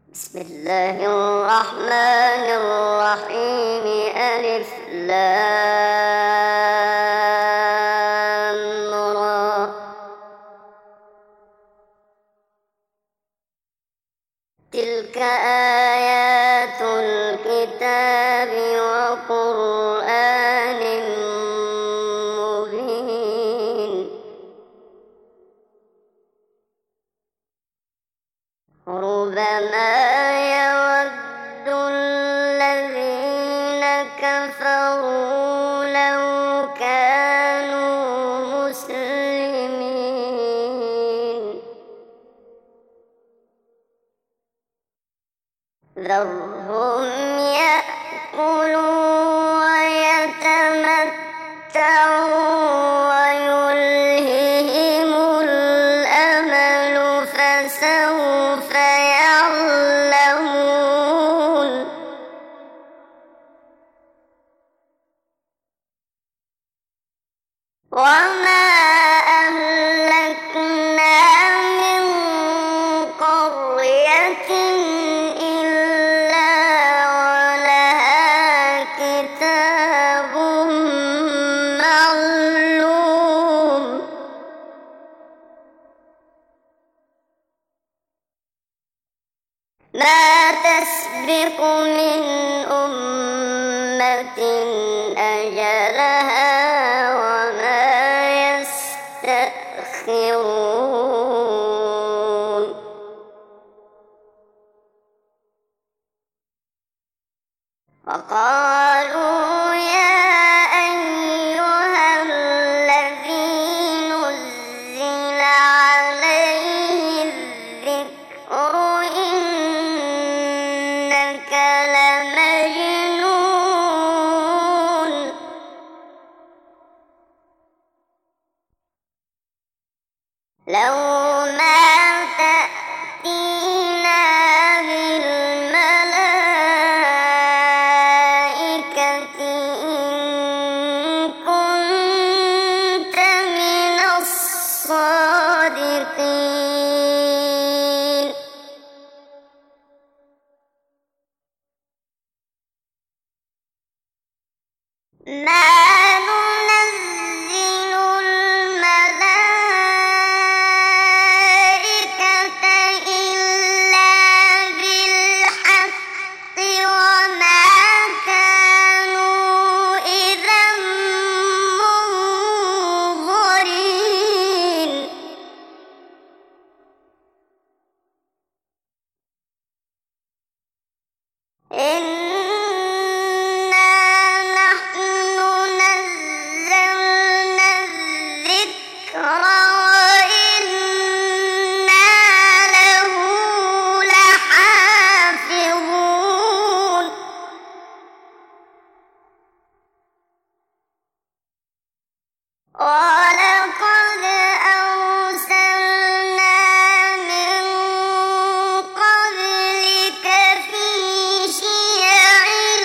بسم الله الرحمن الرحيم. ألف لام را. تلك آيات الكتاب وقرآن مبين. ربما يود الذين كفروا لو كانوا مسلمين. ذرهم يأكلوا ويتمتعوا ويلههم الأمل فسوف يعلمون. وما أهلكنا من قرية إلا ولها كتاب معلوم. ما تسبق من أمة أجلها وما يستأخرون. وقالوا يا أيها الذي نزل عليه الذكر إنك لمجنون. لو ما تأتينا بالملائكة إن كنت من الصادقين. ما ننزل الملائكة إلا بالحق وما كانوا إذا منظرين. إنا نحن نزلنا الذكر وإنا له لحافظون. ولقد أرسلنا من قبلك في شيع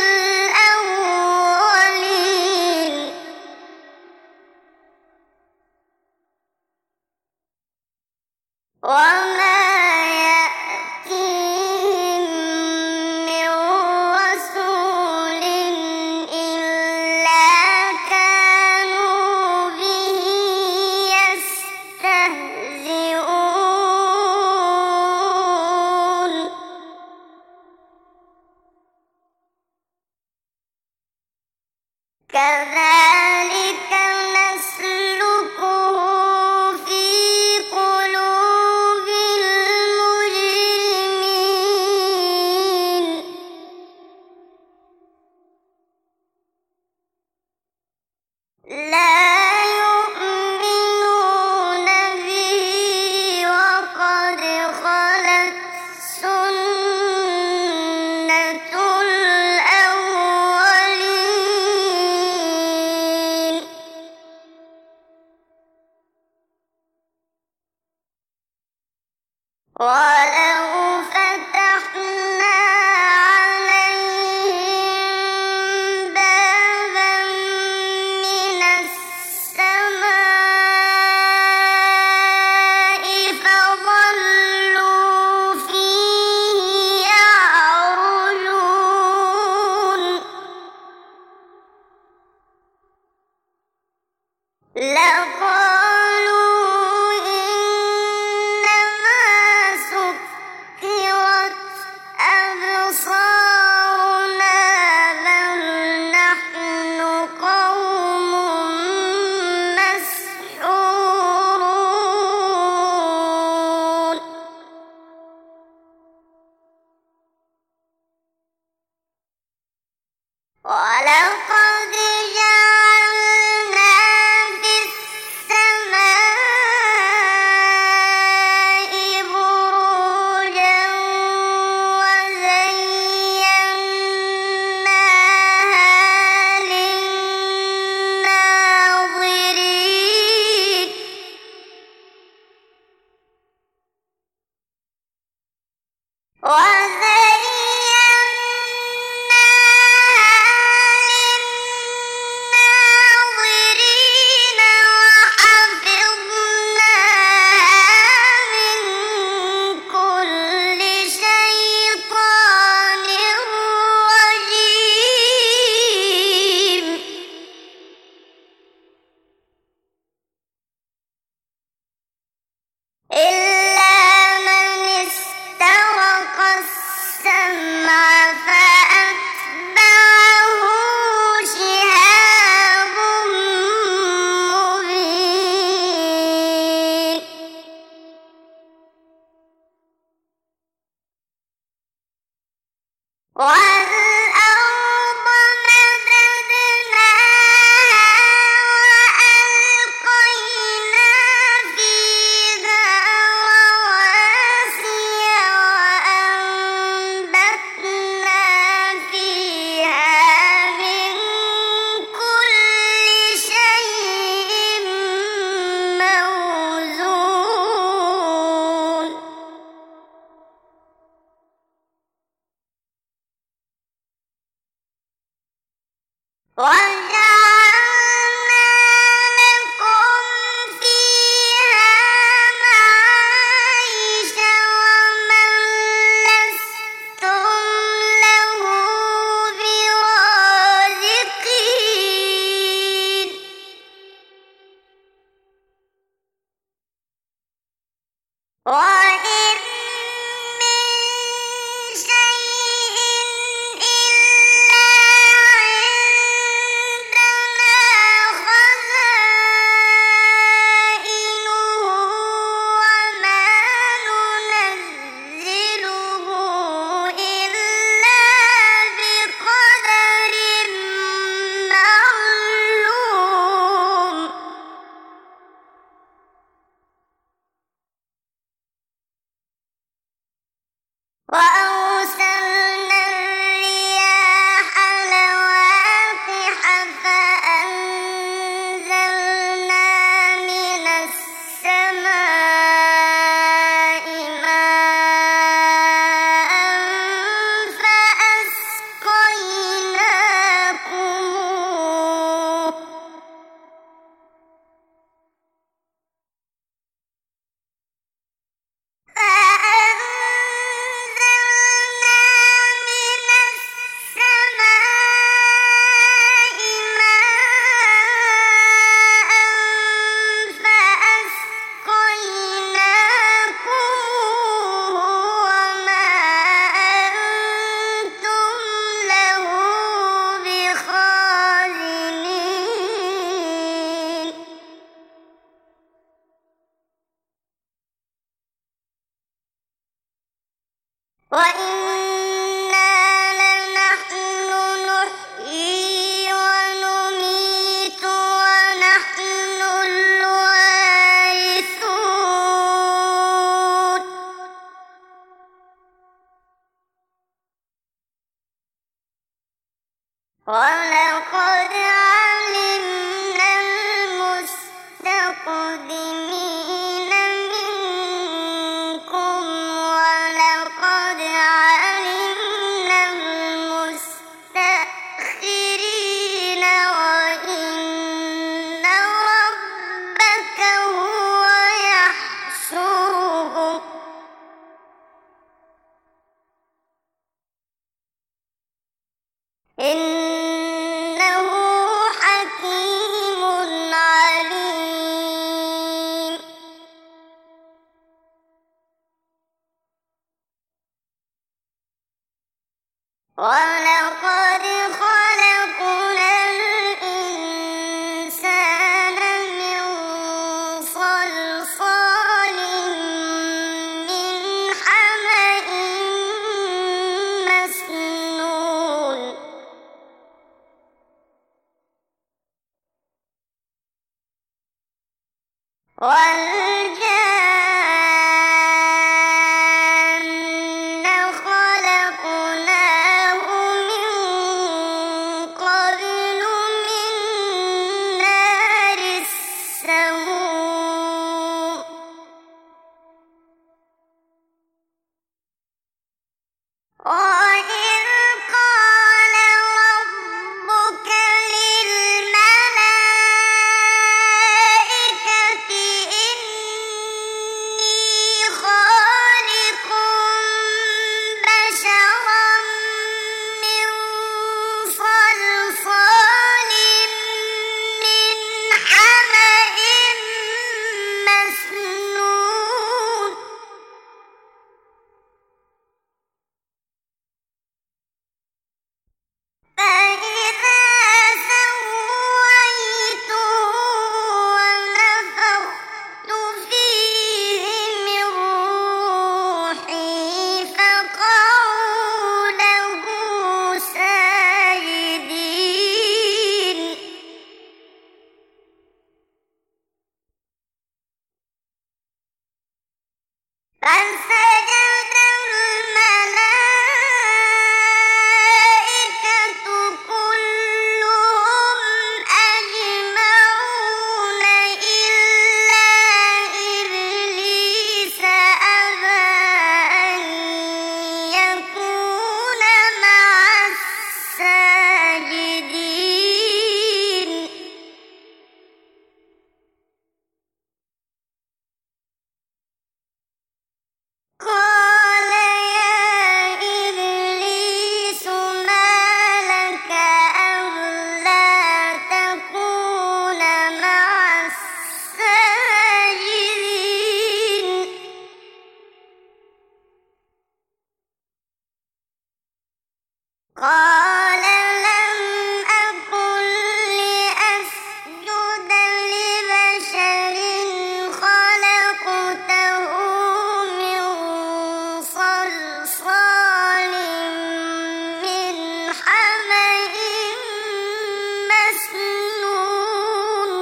الأولين. وما يأتيهم من رسول إلا كانوا به يستهزئون. كذلك نسلكه في قلوب المجرمين. لا يؤمنون به وقد خلت سنة الأولين. ولقد جعلنا في السماء بروجا وزيناها للناظرين وحفظناها من كل شيطان رجيم إلا من استرق السمع فأتبعه شهاب مبين والأرض مددناها وألقينا فيها رواسي وأنبتنا فيها من كل شيء موزون وجعلنا لكم فيها معايش ومن لستم له برازقين وإن من شيء إلا عندنا خزائنه وما ننزله إلا بقدر معلوم وأرسلنا الرياح لواقح فأنزلنا من السماء ماء فأسقيناكموه فأنزلنا من السماء ماء فأسقيناكموه وما أنتم له بخازنين وإنا لنحن نحيي ونميت ونحن الوارثون ولقد علمنا المستقدمين منكم ولقد علمنا المستأخرين وإن ربك هو يحشرهم إنه حكيم عليم ولقد خلقنا الإنسان من صلصال من حمإ مسنون وإذ قال ربك للملائكة إني خالق بشرا من صلصال من حمأ مسنون فإذا سويته ونفخت فيه من روحي فقعوا له ساجدين فسجد الملائكة كلهم أجمعون إلا إبليس أبى أن يكون مع الساجدين قال يا إبليس ما لك ألا تكون مع الساجدين قال لم أكن لأسجد لبشر خلقته من صلصال من حمأ مسنون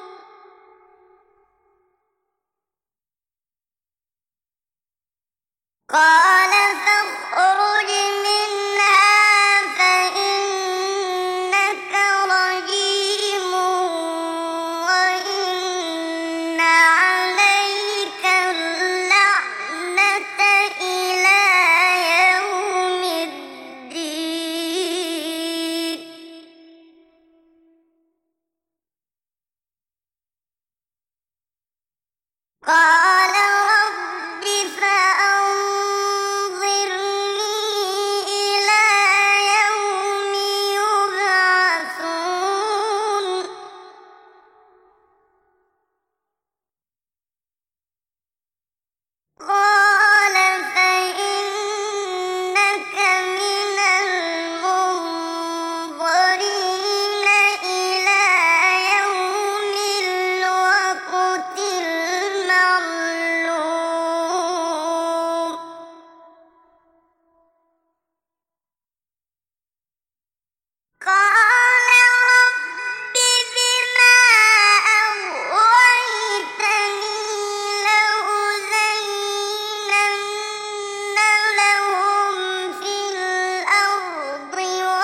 قال فاخرج منها فإنك رجيم وإن عليك اللعنة إلى يوم الدين قال رب فأنظرني إلى يوم يبعثون قال فإنك من المنظرين إلى يوم الوقت المعلوم قال رب بما أغويتني لأزينن لهم في الأرض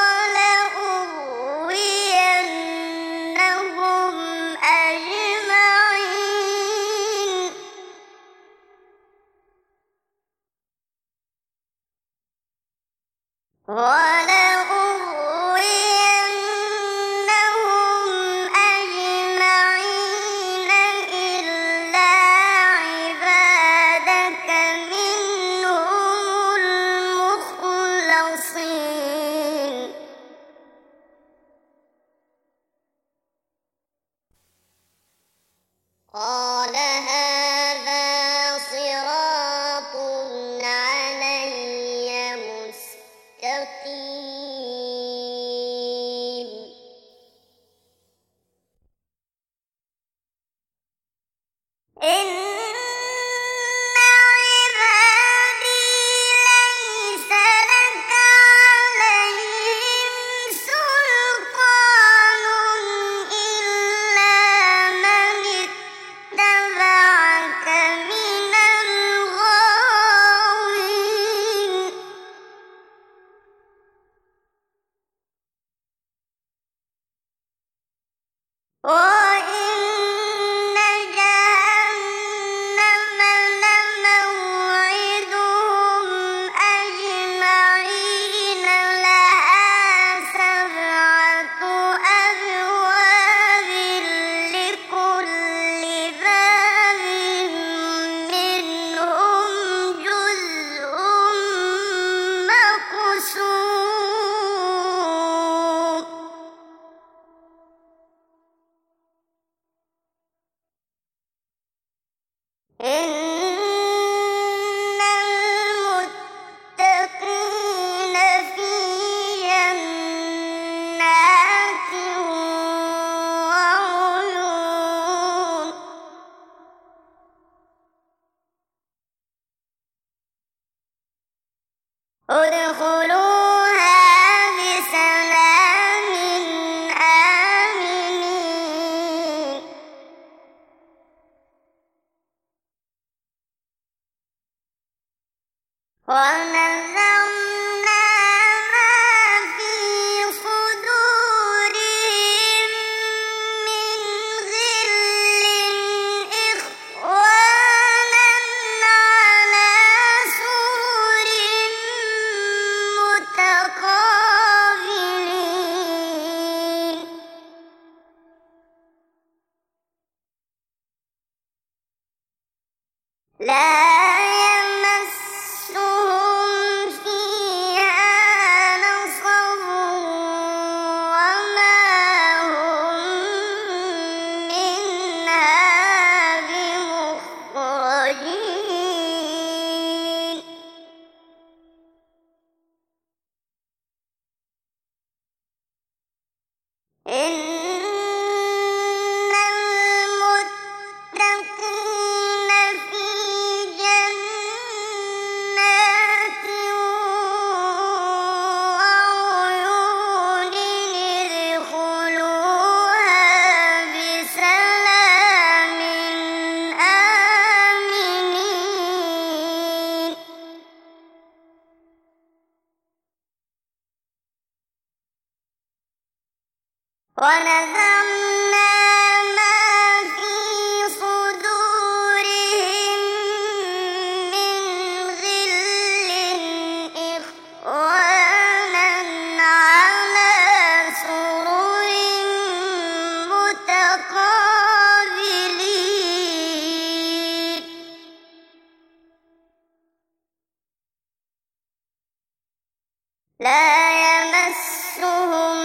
ولأغوينهم أجمعين إلا عبادك منهم المخلصين قال هذا صراط علي مستقيم إن عبادي ليس لك عليهم سلطان إلا من اتبعك من الغاوين وإن جهنم لموعدهم أجمعين ادخلوها بسلام آمنين ونزعنا ما في صدورهم من غل إخوانا على سرر متقابلين لا يمسهم فيها نصب وما هم منها بمخرجين إن المتقين في جنات وعيون ادخلوها بسلام آمنين ونزعنا ما في صدورهم من غل إخوانا على سرر متقابلين لا يمسهم